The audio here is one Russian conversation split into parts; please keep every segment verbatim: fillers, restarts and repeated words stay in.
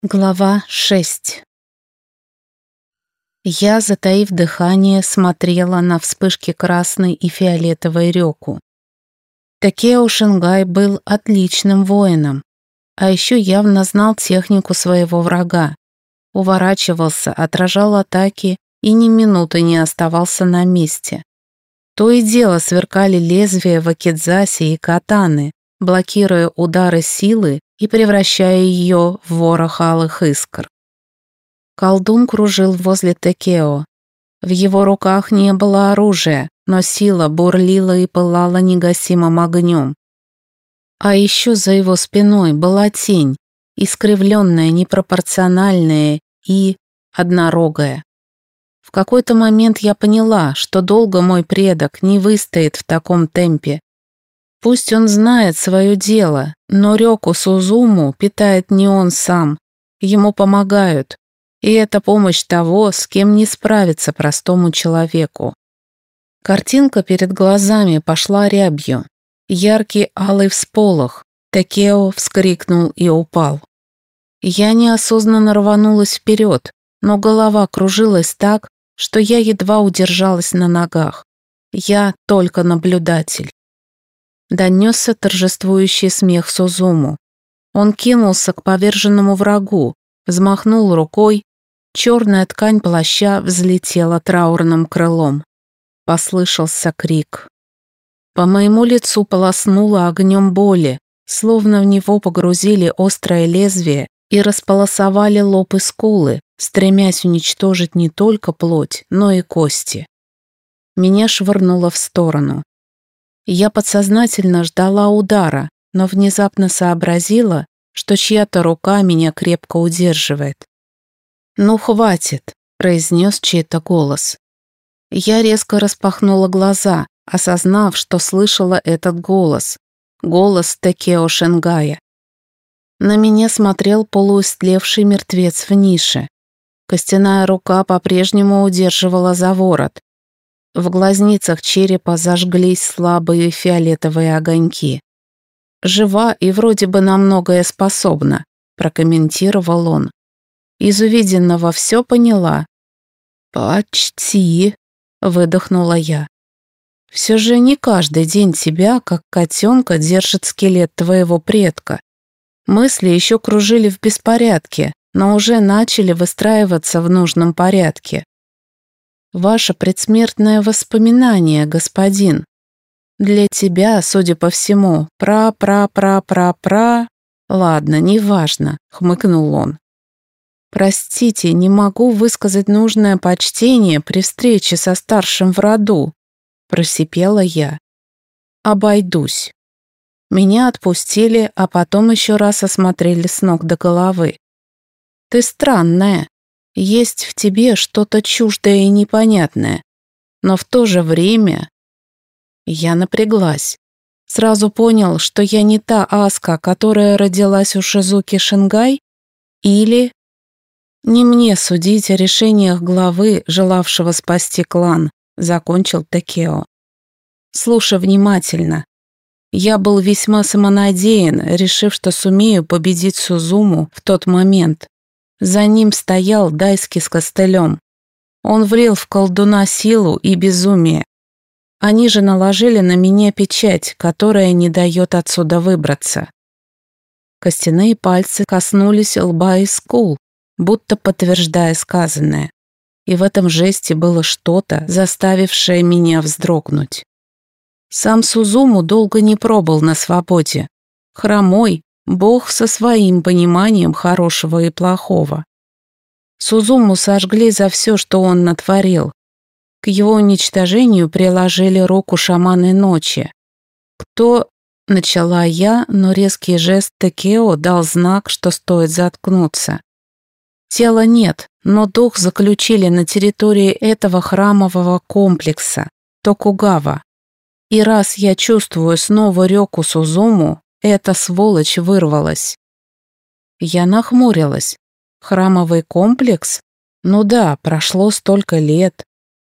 Глава шесть. Я, затаив дыхание, смотрела на вспышки красной и фиолетовой рёку. Такео Шингай был отличным воином, а еще явно знал технику своего врага. Уворачивался, отражал атаки и ни минуты не оставался на месте. То и дело сверкали лезвия вакидзаси и катаны, блокируя удары силы и превращая ее в ворох алых искр. Колдун кружил возле Такео. В его руках не было оружия, но сила бурлила и пылала негасимым огнем. А еще за его спиной была тень, искривленная, непропорциональная и однорогая. В какой-то момент я поняла, что долго мой предок не выстоит в таком темпе. Пусть он знает свое дело, но Рёку Сузуму питает не он сам. Ему помогают, и это помощь того, с кем не справиться простому человеку. Картинка перед глазами пошла рябью. Яркий алый всполох. Такео вскрикнул и упал. Я неосознанно рванулась вперед, но голова кружилась так, что я едва удержалась на ногах. Я только наблюдатель. Донесся торжествующий смех Сузуму. Он кинулся к поверженному врагу, взмахнул рукой, черная ткань плаща взлетела траурным крылом. Послышался крик. По моему лицу полоснуло огнем боли, словно в него погрузили острое лезвие и располосовали лоб и скулы, стремясь уничтожить не только плоть, но и кости. Меня швырнуло в сторону. Я подсознательно ждала удара, но внезапно сообразила, что чья-то рука меня крепко удерживает. «Ну, хватит», — произнес чей-то голос. Я резко распахнула глаза, осознав, что слышала этот голос. Голос Такео Шингая. На меня смотрел полуистлевший мертвец в нише. Костяная рука по-прежнему удерживала за ворот. В глазницах черепа зажглись слабые фиолетовые огоньки. «Жива и вроде бы на многое способна», – прокомментировал он. «Из увиденного все поняла?» «Почти», – выдохнула я. «Все же не каждый день тебя, как котенка, держит скелет твоего предка. Мысли еще кружили в беспорядке, но уже начали выстраиваться в нужном порядке. Ваше предсмертное воспоминание, господин. Для тебя, судя по всему, пра-пра-пра-пра-пра... Ладно, неважно, хмыкнул он. Простите, не могу высказать нужное почтение при встрече со старшим в роду, просипела я. Обойдусь. Меня отпустили, а потом еще раз осмотрели с ног до головы. Ты странная. Есть в тебе что-то чуждое и непонятное, но в то же время... Я напряглась. Сразу понял, что я не та Аска, которая родилась у Шизуки Шингай, или... Не мне судить о решениях главы, желавшего спасти клан, закончил Такео. Слушай внимательно. Я был весьма самонадеян, решив, что сумею победить Сузуму в тот момент. За ним стоял Дайски с костылем. Он влил в колдуна силу и безумие. Они же наложили на меня печать, которая не дает отсюда выбраться. Костяные пальцы коснулись лба и скул, будто подтверждая сказанное. И в этом жесте было что-то, заставившее меня вздрогнуть. Сам Сузуму долго не пробыл на свободе. Хромой, Бог со своим пониманием хорошего и плохого. Сузуму сожгли за все, что он натворил. К его уничтожению приложили руку шаманы ночи. Кто... Начала я, но резкий жест Такео дал знак, что стоит заткнуться. Тела нет, но дух заключили на территории этого храмового комплекса, Токугава. И раз я чувствую снова Рёку Сузуму, эта сволочь вырвалась. Я нахмурилась. Храмовый комплекс? Ну да, прошло столько лет.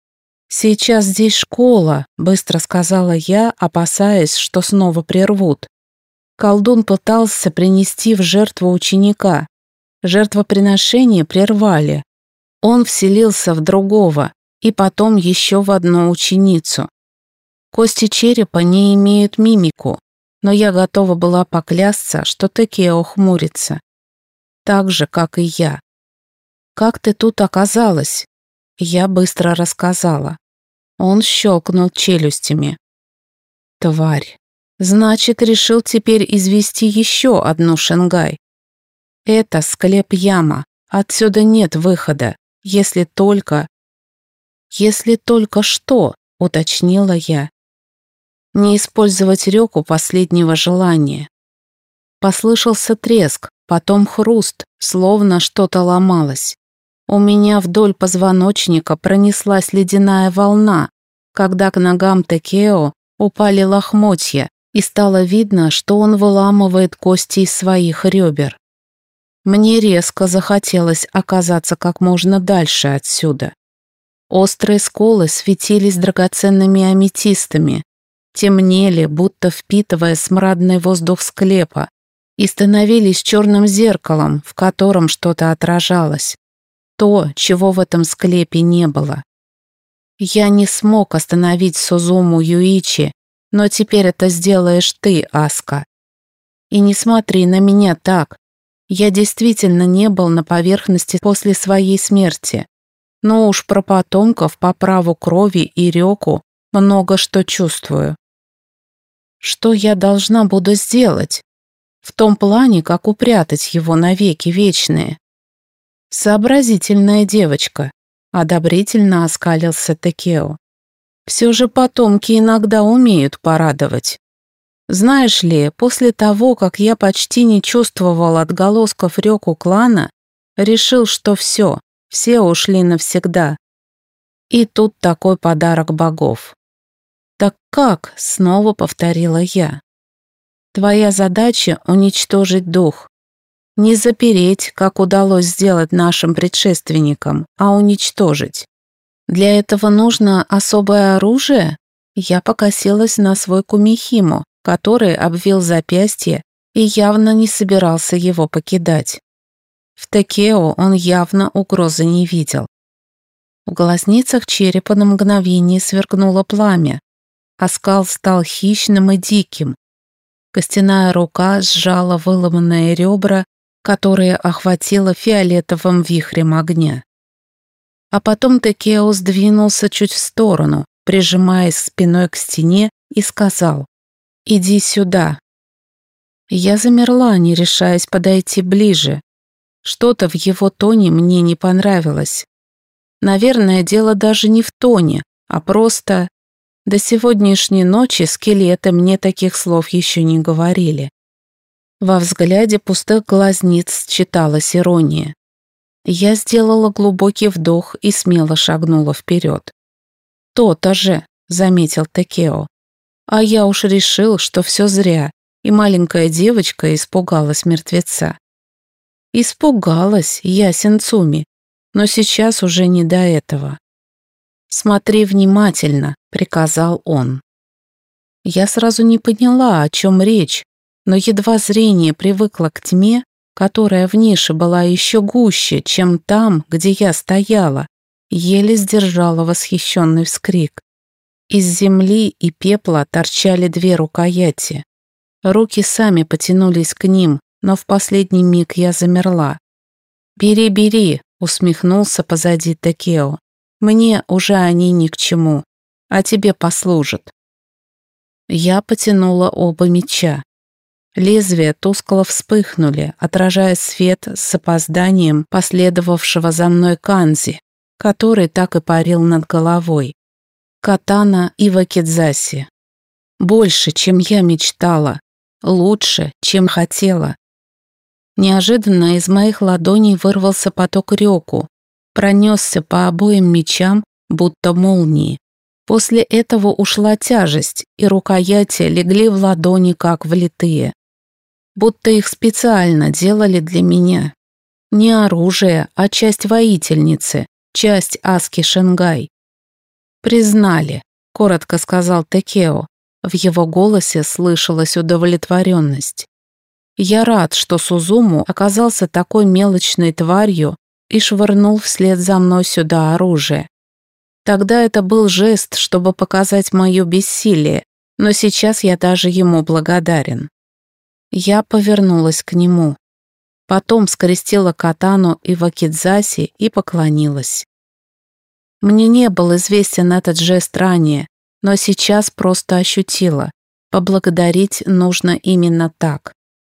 Сейчас здесь школа, быстро сказала я, опасаясь, что снова прервут. Колдун пытался принести в жертву ученика. Жертвоприношение прервали. Он вселился в другого и потом еще в одну ученицу. Кости черепа не имеют мимику, но я готова была поклясться, что Текео хмурится. Так же, как и я. «Как ты тут оказалась?» Я быстро рассказала. Он щелкнул челюстями. «Тварь. Значит, решил теперь извести еще одну Шенгай. Это склеп-яма. Отсюда нет выхода. Если только...» «Если только что», — уточнила я. «Не использовать реку последнего желания». Послышался треск, потом хруст, словно что-то ломалось. У меня вдоль позвоночника пронеслась ледяная волна, когда к ногам Текео упали лохмотья, и стало видно, что он выламывает кости из своих ребер. Мне резко захотелось оказаться как можно дальше отсюда. Острые сколы светились драгоценными аметистами, темнели, будто впитывая смрадный воздух склепа, и становились черным зеркалом, в котором что-то отражалось. То, чего в этом склепе не было. Я не смог остановить Сузуму Юичи, но теперь это сделаешь ты, Аска. И не смотри на меня так. Я действительно не был на поверхности после своей смерти. Но уж про потомков по праву крови и реку много что чувствую. Что я должна буду сделать? В том плане, как упрятать его навеки вечные. «Сообразительная девочка», — одобрительно оскалился Текео. «Все же потомки иногда умеют порадовать. Знаешь ли, после того, как я почти не чувствовал отголосков реку клана, решил, что все, все ушли навсегда. И тут такой подарок богов». «Так как?» — снова повторила я. «Твоя задача — уничтожить дух. Не запереть, как удалось сделать нашим предшественникам, а уничтожить. Для этого нужно особое оружие?» Я покосилась на свой кумихимо, который обвил запястье и явно не собирался его покидать. В Текео он явно угрозы не видел. В глазницах черепа на мгновение сверкнуло пламя. Оскал стал хищным и диким. Костяная рука сжала выломанные ребра, которые охватило фиолетовым вихрем огня. А потом Текео сдвинулся чуть в сторону, прижимаясь спиной к стене, и сказал: «Иди сюда». Я замерла, не решаясь подойти ближе. Что-то в его тоне мне не понравилось. Наверное, дело даже не в тоне, а просто... До сегодняшней ночи скелеты мне таких слов еще не говорили. Во взгляде пустых глазниц читалась ирония. Я сделала глубокий вдох и смело шагнула вперед. «То-то же», — заметил Текео. «А я уж решил, что все зря, и маленькая девочка испугалась мертвеца». «Испугалась, ясен Цуми, но сейчас уже не до этого». «Смотри внимательно», — приказал он. Я сразу не поняла, о чем речь, но едва зрение привыкло к тьме, которая в нише была еще гуще, чем там, где я стояла, еле сдержала восхищенный вскрик. Из земли и пепла торчали две рукояти. Руки сами потянулись к ним, но в последний миг я замерла. «Бери, бери», — усмехнулся позади Текео. «Мне уже они ни к чему, а тебе послужат». Я потянула оба меча. Лезвия тускло вспыхнули, отражая свет с опозданием последовавшего за мной канзи, который так и парил над головой. Катана и вакидзаси. Больше, чем я мечтала, лучше, чем хотела. Неожиданно из моих ладоней вырвался поток рёку, пронесся по обоим мечам, будто молнии. После этого ушла тяжесть, и рукояти легли в ладони, как влитые. Будто их специально делали для меня. Не оружие, а часть воительницы, часть Аски Шенгай. «Признали», — коротко сказал Текео. В его голосе слышалась удовлетворенность. Я рад, что Сузуму оказался такой мелочной тварью и швырнул вслед за мной сюда оружие. Тогда это был жест, чтобы показать мое бессилие, но сейчас я даже ему благодарен. Я повернулась к нему. Потом скрестила катану и вакидзаси и поклонилась. Мне не был известен этот жест ранее, но сейчас просто ощутила. Поблагодарить нужно именно так.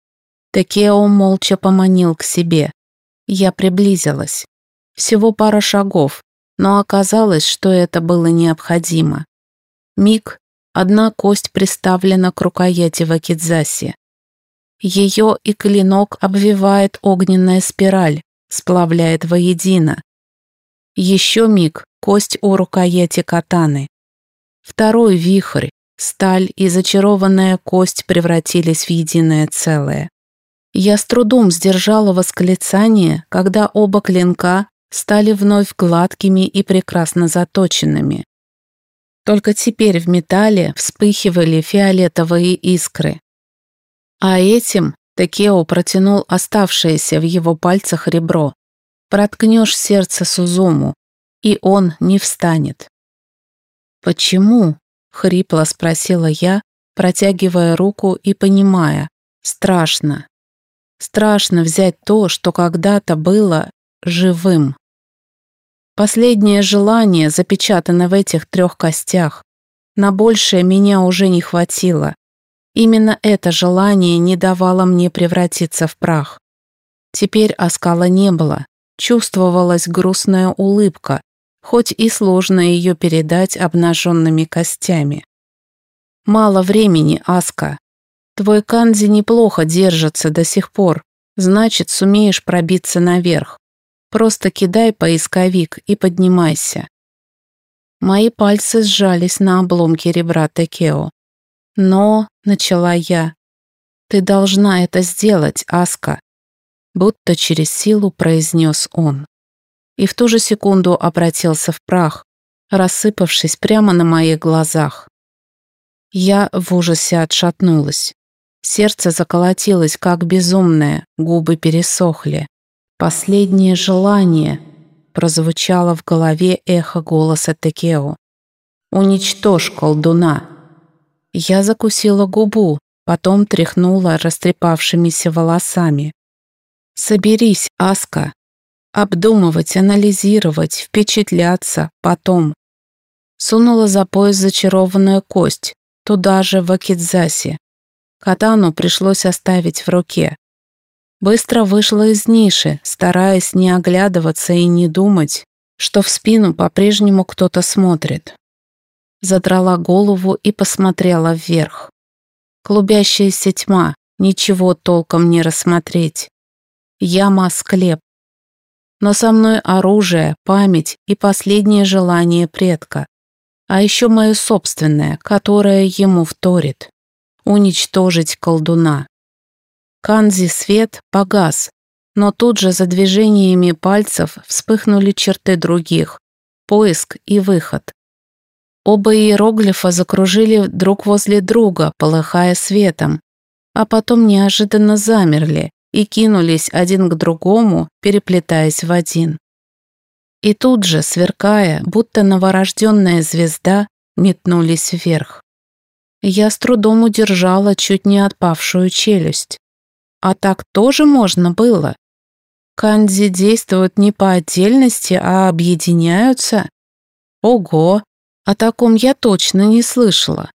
Такео молча поманил к себе. Я приблизилась. Всего пара шагов, но оказалось, что это было необходимо. Миг, одна кость приставлена к рукояти вакидзаси. Ее и клинок обвивает огненная спираль, сплавляет воедино. Еще миг, кость у рукояти катаны. Второй вихрь, сталь и зачарованная кость превратились в единое целое. Я с трудом сдержала восклицание, когда оба клинка стали вновь гладкими и прекрасно заточенными. Только теперь в металле вспыхивали фиолетовые искры. А этим Такео протянул оставшееся в его пальцах ребро. Проткнешь сердце Сузуму, и он не встанет. «Почему?» — хрипло спросила я, протягивая руку и понимая. Страшно. Страшно взять то, что когда-то было живым. Последнее желание запечатано в этих трех костях. На большее меня уже не хватило. Именно это желание не давало мне превратиться в прах. Теперь оскала не было. Чувствовалась грустная улыбка, хоть и сложно ее передать обнаженными костями. «Мало времени, Аска. Твой канзи неплохо держится до сих пор, значит, сумеешь пробиться наверх. Просто кидай поисковик и поднимайся». Мои пальцы сжались на обломке ребра Такео. «Но», — начала я, — «ты должна это сделать, Аска», будто через силу произнес он. И в ту же секунду обратился в прах, рассыпавшись прямо на моих глазах. Я в ужасе отшатнулась. Сердце заколотилось, как безумное, губы пересохли. «Последнее желание», — прозвучало в голове эхо голоса Такео. «Уничтожь колдуна». Я закусила губу, потом тряхнула растрепавшимися волосами. «Соберись, Аска. Обдумывать, анализировать, впечатляться, потом». Сунула за пояс зачарованную кость, туда же вакидзаси. Катану пришлось оставить в руке. Быстро вышла из ниши, стараясь не оглядываться и не думать, что в спину по-прежнему кто-то смотрит. Задрала голову и посмотрела вверх. Клубящаяся тьма, ничего толком не рассмотреть. Яма-склеп. Но со мной оружие, память и последнее желание предка. А еще мое собственное, которое ему вторит. Уничтожить колдуна. Канзи-свет погас, но тут же за движениями пальцев вспыхнули черты других. Поиск и выход. Оба иероглифа закружили друг возле друга, полыхая светом, а потом неожиданно замерли и кинулись один к другому, переплетаясь в один. И тут же, сверкая, будто новорожденная звезда, метнулись вверх. Я с трудом удержала чуть не отпавшую челюсть. А так тоже можно было? Канзи действуют не по отдельности, а объединяются? Ого, о таком я точно не слышала.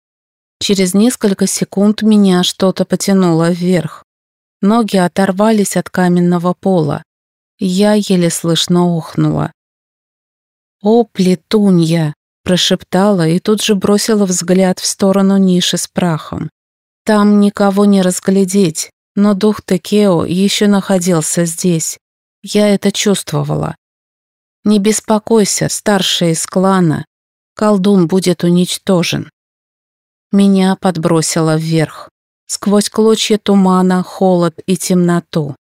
Через несколько секунд меня что-то потянуло вверх. Ноги оторвались от каменного пола. Я еле слышно охнула. «О, плетунья!» – прошептала и тут же бросила взгляд в сторону ниши с прахом. Там никого не разглядеть, но дух Такео еще находился здесь. Я это чувствовала. «Не беспокойся, старшая из клана. Колдун будет уничтожен». Меня подбросило вверх, сквозь клочья тумана, холод и темноту.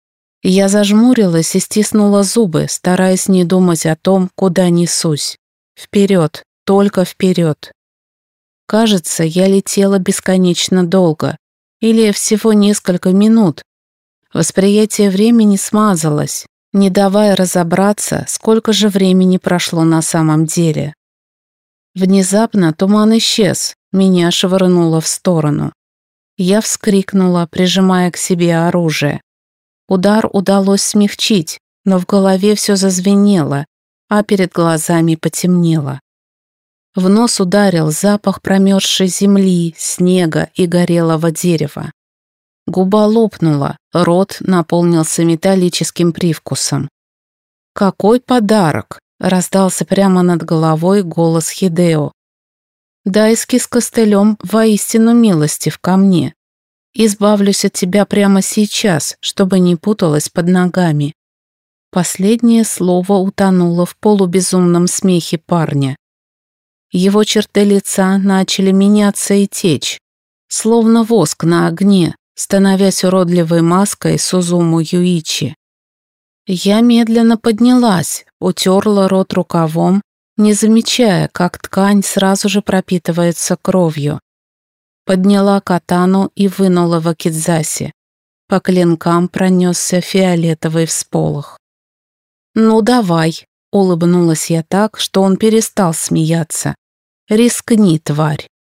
Я зажмурилась и стиснула зубы, стараясь не думать о том, куда несусь. Вперед, только вперед. Кажется, я летела бесконечно долго, Или всего несколько минут? Восприятие времени смазалось, не давая разобраться, сколько же времени прошло на самом деле. Внезапно туман исчез, меня швырнуло в сторону. Я вскрикнула, прижимая к себе оружие. Удар удалось смягчить, но в голове все зазвенело, а перед глазами потемнело. В нос ударил запах промерзшей земли, снега и горелого дерева. Губа лопнула, рот наполнился металлическим привкусом. «Какой подарок!» — раздался прямо над головой голос Хидео. «Дайски с костылем воистину милостив ко мне. Избавлюсь от тебя прямо сейчас, чтобы не путалась под ногами». Последнее слово утонуло в полубезумном смехе парня. Его черты лица начали меняться и течь, словно воск на огне, становясь уродливой маской Сузуму Юичи. Я медленно поднялась, утерла рот рукавом, не замечая, как ткань сразу же пропитывается кровью. Подняла катану и вынула вакидзаси. По клинкам пронесся фиолетовый всполох. «Ну давай», — улыбнулась я так, что он перестал смеяться. «Рискни, тварь».